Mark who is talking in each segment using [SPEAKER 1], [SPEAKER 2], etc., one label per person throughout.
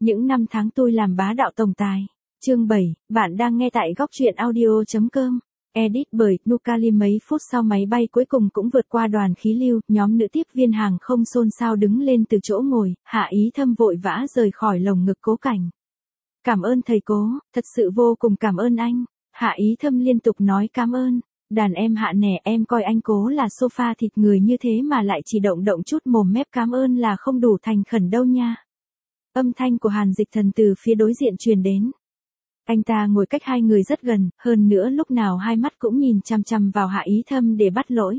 [SPEAKER 1] Những năm tháng tôi làm bá đạo tổng tài. Chương 7, bạn đang nghe tại góc truyện audio.com. Edit bởi Nukali. Mấy phút sau máy bay cuối cùng cũng vượt qua đoàn khí lưu, nhóm nữ tiếp viên hàng không xôn xao đứng lên từ chỗ ngồi, Hạ Ý Thâm vội vã rời khỏi lồng ngực Cố Cảnh. Cảm ơn thầy Cố, thật sự vô cùng cảm ơn anh. Hạ Ý Thâm liên tục nói cảm ơn. Đàn em Hạ nè, em coi anh Cố là sofa thịt người như thế mà lại chỉ động động chút mồm mép cảm ơn là không đủ thành khẩn đâu nha. Âm thanh của Hàn Dịch Thần từ phía đối diện truyền đến. Anh ta ngồi cách hai người rất gần, hơn nữa lúc nào hai mắt cũng nhìn chằm chằm vào Hạ Ý Thâm để bắt lỗi.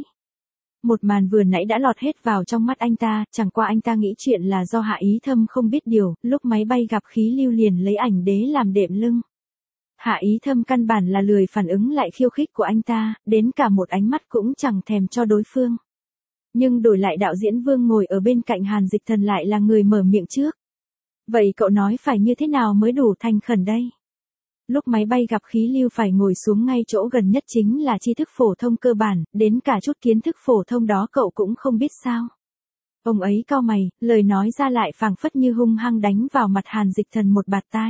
[SPEAKER 1] Một màn vừa nãy đã lọt hết vào trong mắt anh ta, chẳng qua anh ta nghĩ chuyện là do Hạ Ý Thâm không biết điều, lúc máy bay gặp khí lưu liền lấy ảnh đế làm đệm lưng. Hạ Ý Thâm căn bản là lười phản ứng lại khiêu khích của anh ta, đến cả một ánh mắt cũng chẳng thèm cho đối phương. Nhưng đổi lại đạo diễn Vương ngồi ở bên cạnh Hàn Dịch Thần lại là người mở miệng trước. Vậy cậu nói phải như thế nào mới đủ thành khẩn đây? Lúc máy bay gặp khí lưu phải ngồi xuống ngay chỗ gần nhất chính là tri thức phổ thông cơ bản, đến cả chút kiến thức phổ thông đó cậu cũng không biết sao. Ông ấy cau mày, lời nói ra lại phảng phất như hung hăng đánh vào mặt Hàn Dịch Thần một bạt tai.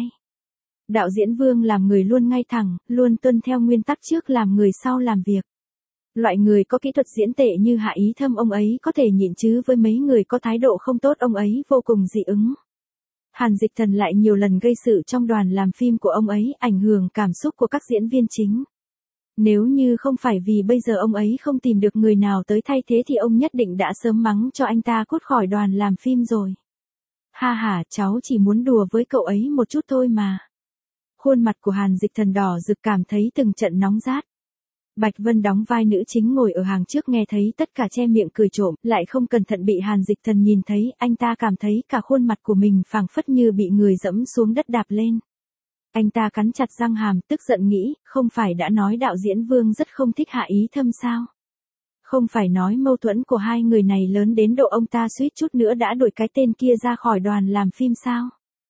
[SPEAKER 1] Đạo diễn Vương làm người luôn ngay thẳng, luôn tuân theo nguyên tắc trước làm người sau làm việc. Loại người có kỹ thuật diễn tệ như Hạ Ý Thâm ông ấy có thể nhịn chứ với mấy người có thái độ không tốt ông ấy vô cùng dị ứng. Hàn Dịch Thần lại nhiều lần gây sự trong đoàn làm phim của ông ấy, ảnh hưởng cảm xúc của các diễn viên chính. Nếu như không phải vì bây giờ ông ấy không tìm được người nào tới thay thế thì ông nhất định đã sớm mắng cho anh ta cút khỏi đoàn làm phim rồi. Ha ha, cháu chỉ muốn đùa với cậu ấy một chút thôi mà. Khuôn mặt của Hàn Dịch Thần đỏ rực cảm thấy từng trận nóng rát. Bạch Vân đóng vai nữ chính ngồi ở hàng trước nghe thấy tất cả che miệng cười trộm, lại không cẩn thận bị Hàn Dịch Thần nhìn thấy, anh ta cảm thấy cả khuôn mặt của mình phảng phất như bị người dẫm xuống đất đạp lên. Anh ta cắn chặt răng hàm, tức giận nghĩ, không phải đã nói đạo diễn Vương rất không thích Hạ Ý Thâm sao? Không phải nói mâu thuẫn của hai người này lớn đến độ ông ta suýt chút nữa đã đuổi cái tên kia ra khỏi đoàn làm phim sao?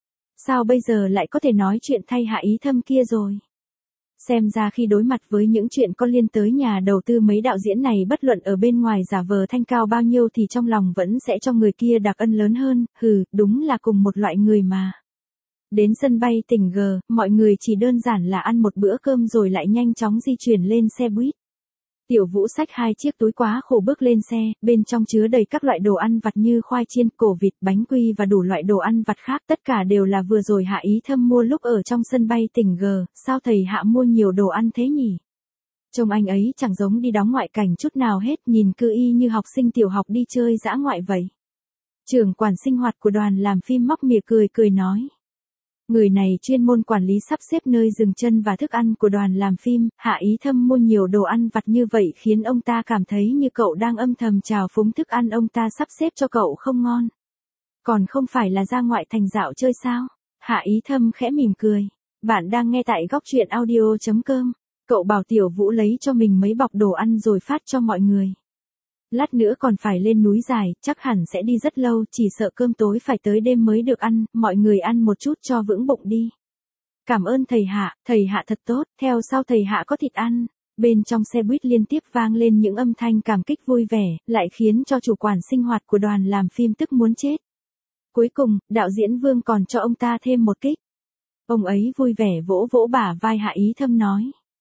[SPEAKER 1] Sao bây giờ lại có thể nói chuyện thay Hạ Ý Thâm kia rồi? Xem ra khi đối mặt với những chuyện có liên tới nhà đầu tư mấy đạo diễn này bất luận ở bên ngoài giả vờ thanh cao bao nhiêu thì trong lòng vẫn sẽ cho người kia đặc ân lớn hơn, đúng là cùng một loại người mà. Đến sân bay tỉnh G, mọi người chỉ đơn giản là ăn một bữa cơm rồi lại nhanh chóng di chuyển lên xe buýt. Tiểu Vũ xách hai chiếc túi quá khổ bước lên xe, bên trong chứa đầy các loại đồ ăn vặt như khoai chiên, cổ vịt, bánh quy và đủ loại đồ ăn vặt khác, tất cả đều là vừa rồi Hạ Ý Thâm mua lúc ở trong sân bay tỉnh G, sao thầy Hạ mua nhiều đồ ăn thế nhỉ? Trông anh ấy chẳng giống đi đóng ngoại cảnh chút nào hết, nhìn cứ y như học sinh tiểu học đi chơi dã ngoại vậy. Trưởng quản sinh hoạt của đoàn làm phim móc mỉa cười nói. Người này chuyên môn quản lý sắp xếp nơi dừng chân và thức ăn của đoàn làm phim, Hạ Ý Thâm mua nhiều đồ ăn vặt như vậy khiến ông ta cảm thấy như cậu đang âm thầm trào phúng thức ăn ông ta sắp xếp cho cậu không ngon. Còn không phải là ra ngoại thành dạo chơi sao? Hạ Ý Thâm khẽ mỉm cười. Bạn đang nghe tại góc truyện audio.com. Cậu bảo Tiểu Vũ lấy cho mình mấy bọc đồ ăn rồi phát cho mọi người. Lát nữa còn phải lên núi dài, chắc hẳn sẽ đi rất lâu, chỉ sợ cơm tối phải tới đêm mới được ăn, mọi người ăn một chút cho vững bụng đi. Cảm ơn thầy Hạ thật tốt, theo sau thầy Hạ có thịt ăn. Bên trong xe buýt liên tiếp vang lên những âm thanh cảm kích vui vẻ, lại khiến cho chủ quản sinh hoạt của đoàn làm phim tức muốn chết. Cuối cùng, đạo diễn Vương còn cho ông ta thêm một kích. Ông ấy vui vẻ vỗ vỗ bả vai Hạ Ý Thâm nói.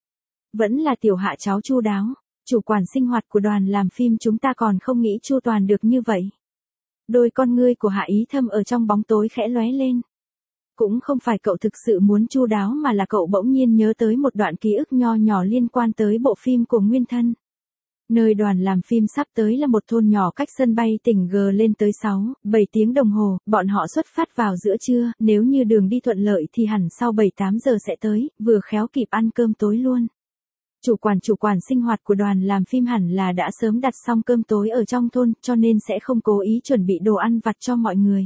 [SPEAKER 1] Vẫn là Tiểu Hạ cháu chu đáo. Chủ quản sinh hoạt của đoàn làm phim chúng ta còn không nghĩ chu toàn được như vậy. Đôi con ngươi của Hạ Ý Thâm ở trong bóng tối khẽ lóe lên. Cũng không phải cậu thực sự muốn chu đáo mà là cậu bỗng nhiên nhớ tới một đoạn ký ức nho nhỏ liên quan tới bộ phim của Nguyên Thân. Nơi đoàn làm phim sắp tới là một thôn nhỏ cách sân bay tỉnh G lên tới 6-7 tiếng đồng hồ, bọn họ xuất phát vào giữa trưa, nếu như đường đi thuận lợi thì hẳn sau 7-8 giờ sẽ tới, vừa khéo kịp ăn cơm tối luôn. Chủ quản sinh hoạt của đoàn làm phim hẳn là đã sớm đặt xong cơm tối ở trong thôn, cho nên sẽ không cố ý chuẩn bị đồ ăn vặt cho mọi người.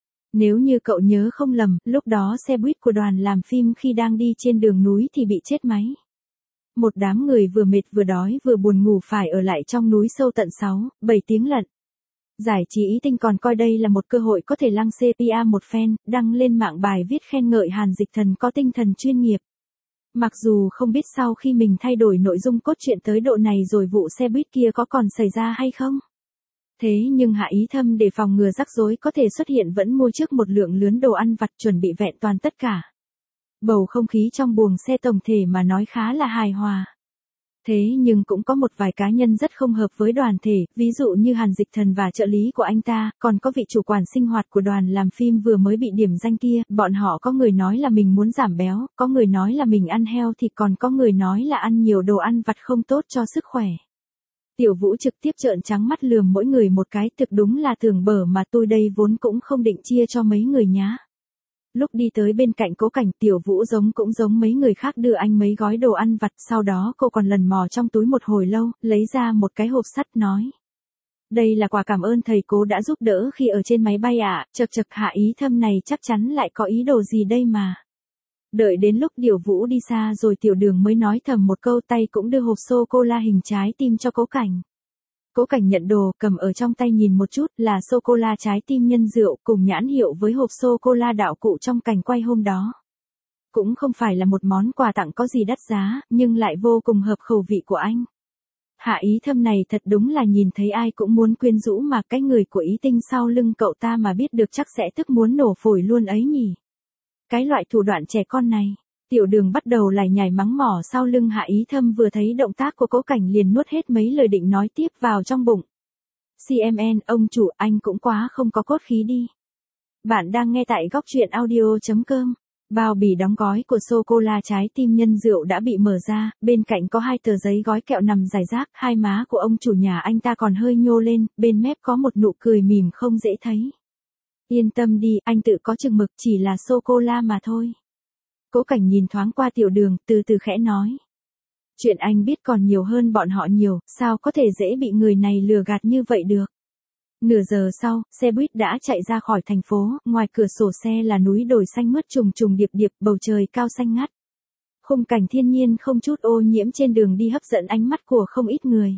[SPEAKER 1] Nếu như cậu nhớ không lầm, lúc đó xe buýt của đoàn làm phim khi đang đi trên đường núi thì bị chết máy. Một đám người vừa mệt vừa đói vừa buồn ngủ phải ở lại trong núi sâu tận 6-7 tiếng lận. Giải trí Ý Tinh còn coi đây là một cơ hội có thể lăng xê PR một phen, đăng lên mạng bài viết khen ngợi Hàn Dịch Thần có tinh thần chuyên nghiệp. Mặc dù không biết sau khi mình thay đổi nội dung cốt truyện tới độ này rồi vụ xe buýt kia có còn xảy ra hay không. Thế nhưng Hạ Ý Thâm để phòng ngừa rắc rối có thể xuất hiện vẫn mua trước một lượng lớn đồ ăn vặt chuẩn bị vẹn toàn tất cả. Bầu không khí trong buồng xe tổng thể mà nói khá là hài hòa. Thế nhưng cũng có một vài cá nhân rất không hợp với đoàn thể, ví dụ như Hàn Dịch Thần và trợ lý của anh ta, còn có vị chủ quản sinh hoạt của đoàn làm phim vừa mới bị điểm danh kia, bọn họ có người nói là mình muốn giảm béo, có người nói là mình ăn heo thịt, còn có người nói là ăn nhiều đồ ăn vặt không tốt cho sức khỏe. Tiểu Vũ trực tiếp trợn trắng mắt lườm mỗi người một cái, thực đúng là tưởng bở mà tôi đây vốn cũng không định chia cho mấy người nhá. Lúc đi tới bên cạnh Cố Cảnh, Tiểu Vũ cũng giống mấy người khác đưa anh mấy gói đồ ăn vặt, sau đó cô còn lần mò trong túi một hồi lâu, lấy ra một cái hộp sắt nói. Đây là quà cảm ơn thầy Cố đã giúp đỡ khi ở trên máy bay ạ. Chật chật, Hạ Ý Thâm này chắc chắn lại có ý đồ gì đây mà. Đợi đến lúc Tiểu Vũ đi xa rồi Tiểu Đường mới nói thầm một câu, tay cũng đưa hộp sô-cô-la hình trái tim cho Cố Cảnh. Cố Cảnh nhận đồ, cầm ở trong tay nhìn một chút, là sô-cô-la trái tim nhân rượu cùng nhãn hiệu với hộp sô-cô-la đạo cụ trong cảnh quay hôm đó. Cũng không phải là một món quà tặng có gì đắt giá, nhưng lại vô cùng hợp khẩu vị của anh. Hạ Ý Thâm này thật đúng là nhìn thấy ai cũng muốn quyến rũ, mà cái người của Ý Tinh sau lưng cậu ta mà biết được chắc sẽ tức muốn nổ phổi luôn ấy nhỉ. Cái loại thủ đoạn trẻ con này. Tiểu Đường bắt đầu lải nhải mắng mỏ sau lưng Hạ Ý Thâm, vừa thấy động tác của Cố Cảnh liền nuốt hết mấy lời định nói tiếp vào trong bụng. CMN, ông chủ, anh cũng quá không có cốt khí đi. Bạn đang nghe tại góc truyện audio.com. Bao bì đóng gói của sô-cô-la trái tim nhân rượu đã bị mở ra, bên cạnh có 2 tờ giấy gói kẹo nằm rải rác, hai má của ông chủ nhà anh ta còn hơi nhô lên, bên mép có một nụ cười mỉm không dễ thấy. Yên tâm đi, anh tự có chừng mực, chỉ là sô-cô-la mà thôi. Cố Cảnh nhìn thoáng qua Tiểu Đường, từ từ khẽ nói. Chuyện anh biết còn nhiều hơn bọn họ nhiều, sao có thể dễ bị người này lừa gạt như vậy được. Nửa giờ sau, xe buýt đã chạy ra khỏi thành phố, ngoài cửa sổ xe là núi đồi xanh mướt trùng trùng điệp điệp, bầu trời cao xanh ngắt. Khung cảnh thiên nhiên không chút ô nhiễm trên đường đi hấp dẫn ánh mắt của không ít người.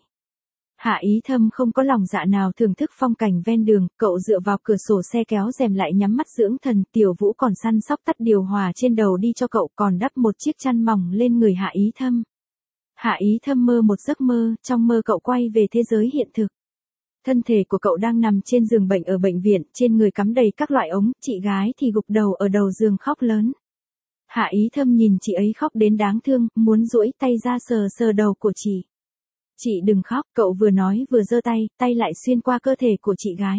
[SPEAKER 1] Hạ Ý Thâm không có lòng dạ nào thưởng thức phong cảnh ven đường, cậu dựa vào cửa sổ xe kéo rèm lại nhắm mắt dưỡng thần. Tiểu Vũ còn săn sóc tắt điều hòa trên đầu đi cho cậu, còn đắp một chiếc chăn mỏng lên người Hạ Ý Thâm. Hạ Ý Thâm mơ một giấc mơ, trong mơ cậu quay về thế giới hiện thực. Thân thể của cậu đang nằm trên giường bệnh ở bệnh viện, trên người cắm đầy các loại ống, chị gái thì gục đầu ở đầu giường khóc lớn. Hạ Ý Thâm nhìn chị ấy khóc đến đáng thương, muốn duỗi tay ra sờ sờ đầu của chị. Chị đừng khóc, cậu vừa nói vừa giơ tay, tay lại xuyên qua cơ thể của chị gái.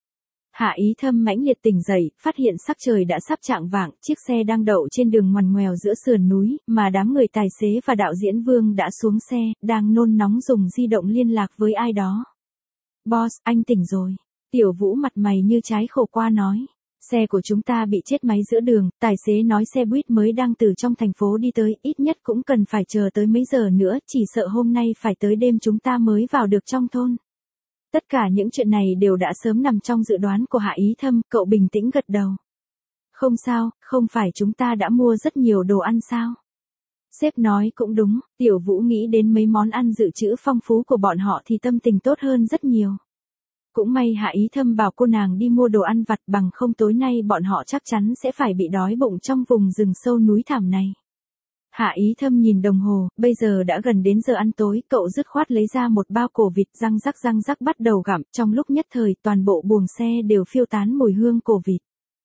[SPEAKER 1] Hạ Ý Thâm mãnh liệt tỉnh dậy, phát hiện sắc trời đã sắp chạng vạng, chiếc xe đang đậu trên đường ngoằn ngoèo giữa sườn núi, mà đám người tài xế và đạo diễn Vương đã xuống xe, đang nôn nóng dùng di động liên lạc với ai đó. Boss, anh tỉnh rồi. Tiểu Vũ mặt mày như trái khổ qua nói. Xe của chúng ta bị chết máy giữa đường, tài xế nói xe buýt mới đang từ trong thành phố đi tới, ít nhất cũng cần phải chờ tới mấy giờ nữa, chỉ sợ hôm nay phải tới đêm chúng ta mới vào được trong thôn. Tất cả những chuyện này đều đã sớm nằm trong dự đoán của Hạ Ý Thâm, cậu bình tĩnh gật đầu. Không sao, không phải chúng ta đã mua rất nhiều đồ ăn sao? Sếp nói cũng đúng, Tiểu Vũ nghĩ đến mấy món ăn dự trữ phong phú của bọn họ thì tâm tình tốt hơn rất nhiều. Cũng may Hạ Ý Thâm bảo cô nàng đi mua đồ ăn vặt, bằng không tối nay bọn họ chắc chắn sẽ phải bị đói bụng trong vùng rừng sâu núi thảm này. Hạ Ý Thâm nhìn đồng hồ, bây giờ đã gần đến giờ ăn tối, cậu dứt khoát lấy ra một bao cổ vịt răng rắc bắt đầu gặm, trong lúc nhất thời toàn bộ buồng xe đều phiêu tán mùi hương cổ vịt.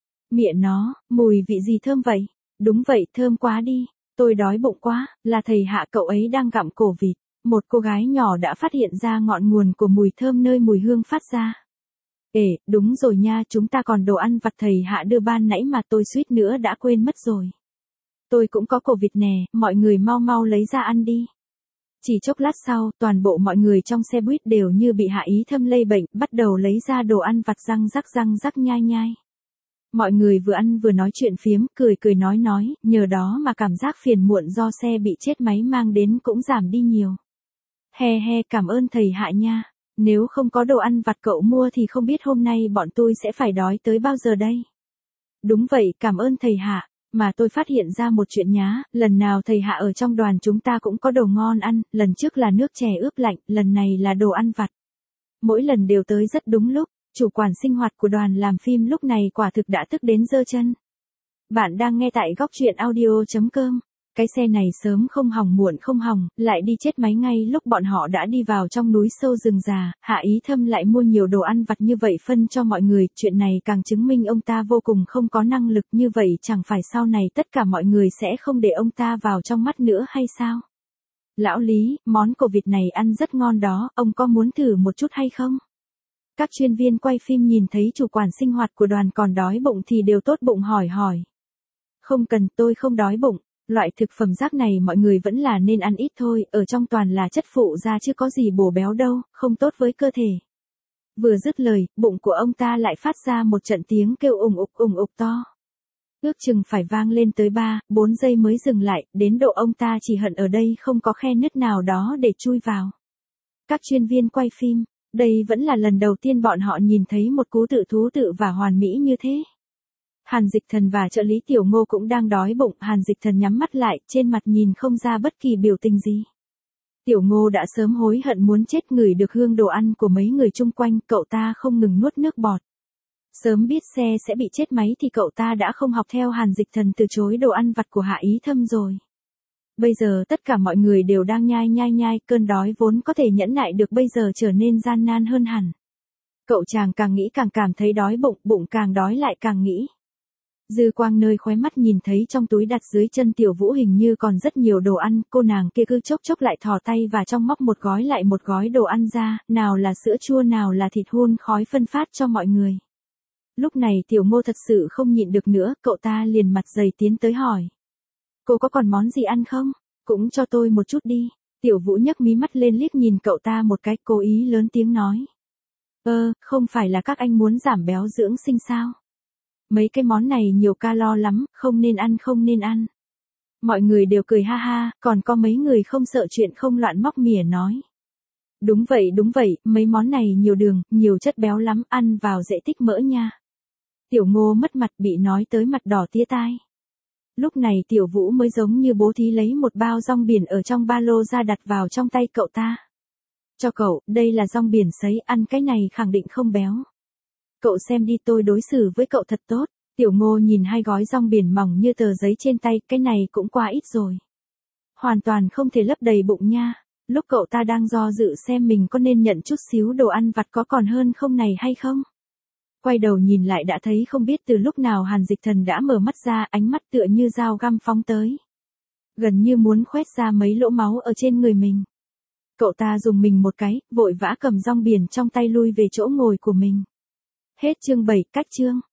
[SPEAKER 1] Mẹ nó, mùi vị gì thơm vậy? Đúng vậy, thơm quá đi. Tôi đói bụng quá, là thầy Hạ cậu ấy đang gặm cổ vịt. Một cô gái nhỏ đã phát hiện ra ngọn nguồn của mùi thơm nơi mùi hương phát ra. Ê, đúng rồi nha, chúng ta còn đồ ăn vặt thầy Hạ đưa ban nãy mà tôi suýt nữa đã quên mất rồi. Tôi cũng có cổ vịt nè, mọi người mau mau lấy ra ăn đi. Chỉ chốc lát sau, toàn bộ mọi người trong xe buýt đều như bị Hạ Ý Thâm lây bệnh, bắt đầu lấy ra đồ ăn vặt răng rắc nhai nhai. Mọi người vừa ăn vừa nói chuyện phiếm, cười nói, nhờ đó mà cảm giác phiền muộn do xe bị chết máy mang đến cũng giảm đi nhiều. He, cảm ơn thầy Hạ nha. Nếu không có đồ ăn vặt cậu mua thì không biết hôm nay bọn tôi sẽ phải đói tới bao giờ đây. Đúng vậy, cảm ơn thầy Hạ. Mà tôi phát hiện ra một chuyện nhá, lần nào thầy Hạ ở trong đoàn chúng ta cũng có đồ ngon ăn, lần trước là nước chè ướp lạnh, lần này là đồ ăn vặt. Mỗi lần đều tới rất đúng lúc, chủ quản sinh hoạt của đoàn làm phim lúc này quả thực đã tức đến giơ chân. Bạn đang nghe tại góc truyện audio.com. Cái xe này sớm không hỏng muộn không hỏng, lại đi chết máy ngay lúc bọn họ đã đi vào trong núi sâu rừng già, Hạ Ý Thâm lại mua nhiều đồ ăn vặt như vậy phân cho mọi người, chuyện này càng chứng minh ông ta vô cùng không có năng lực, như vậy chẳng phải sau này tất cả mọi người sẽ không để ông ta vào trong mắt nữa hay sao? Lão Lý, món cổ vịt này ăn rất ngon đó, ông có muốn thử một chút hay không? Các chuyên viên quay phim nhìn thấy chủ quản sinh hoạt của đoàn còn đói bụng thì đều tốt bụng hỏi hỏi. Không cần, tôi không đói bụng. Loại thực phẩm rác này mọi người vẫn là nên ăn ít thôi, ở trong toàn là chất phụ gia chứ có gì bổ béo đâu, không tốt với cơ thể. Vừa dứt lời, bụng của ông ta lại phát ra một trận tiếng kêu ủng ục to. Ước chừng phải vang lên tới 3-4 giây mới dừng lại, đến độ ông ta chỉ hận ở đây không có khe nứt nào đó để chui vào. Các chuyên viên quay phim, đây vẫn là lần đầu tiên bọn họ nhìn thấy một cú tự thú tự và hoàn mỹ như thế. Hàn Dịch Thần và trợ lý Tiểu Ngô cũng đang đói bụng, Hàn Dịch Thần nhắm mắt lại, trên mặt nhìn không ra bất kỳ biểu tình gì. Tiểu Ngô đã sớm hối hận muốn chết, ngửi được hương đồ ăn của mấy người chung quanh, cậu ta không ngừng nuốt nước bọt. Sớm biết xe sẽ bị chết máy thì cậu ta đã không học theo Hàn Dịch Thần từ chối đồ ăn vặt của Hạ Ý Thâm rồi. Bây giờ tất cả mọi người đều đang nhai, cơn đói vốn có thể nhẫn nại được bây giờ trở nên gian nan hơn hẳn. Cậu chàng càng nghĩ càng cảm thấy đói bụng, bụng càng đói lại càng nghĩ. Dư quang nơi khóe mắt nhìn thấy trong túi đặt dưới chân Tiểu Vũ hình như còn rất nhiều đồ ăn, cô nàng kia cứ chốc chốc lại thò tay và trong móc một gói lại một gói đồ ăn ra, nào là sữa chua nào là thịt hun khói phân phát cho mọi người. Lúc này Tiểu Ngô thật sự không nhịn được nữa, cậu ta liền mặt dày tiến tới hỏi. Cô có còn món gì ăn không? Cũng cho tôi một chút đi. Tiểu Vũ nhấc mí mắt lên liếc nhìn cậu ta một cái, cố ý lớn tiếng nói. Không phải là các anh muốn giảm béo dưỡng sinh sao? Mấy cái món này nhiều calo lắm, không nên ăn. Mọi người đều cười ha ha, còn có mấy người không sợ chuyện không loạn móc mỉa nói. Đúng vậy, mấy món này nhiều đường, nhiều chất béo lắm, ăn vào dễ tích mỡ nha. Tiểu Ngô mất mặt bị nói tới mặt đỏ tía tai. Lúc này Tiểu Vũ mới giống như bố thí lấy một bao rong biển ở trong ba lô ra đặt vào trong tay cậu ta. Cho cậu, đây là rong biển sấy, ăn cái này khẳng định không béo. Cậu xem đi, tôi đối xử với cậu thật tốt. Tiểu Ngô nhìn hai gói rong biển mỏng như tờ giấy trên tay, cái này cũng quá ít rồi. Hoàn toàn không thể lấp đầy bụng nha. Lúc cậu ta đang do dự xem mình có nên nhận chút xíu đồ ăn vặt có còn hơn không này hay không. Quay đầu nhìn lại đã thấy không biết từ lúc nào Hàn Dịch Thần đã mở mắt ra, ánh mắt tựa như dao găm phóng tới. Gần như muốn khoét ra mấy lỗ máu ở trên người mình. Cậu ta dùng mình một cái, vội vã cầm rong biển trong tay lui về chỗ ngồi của mình. Hết chương 7, cách chương.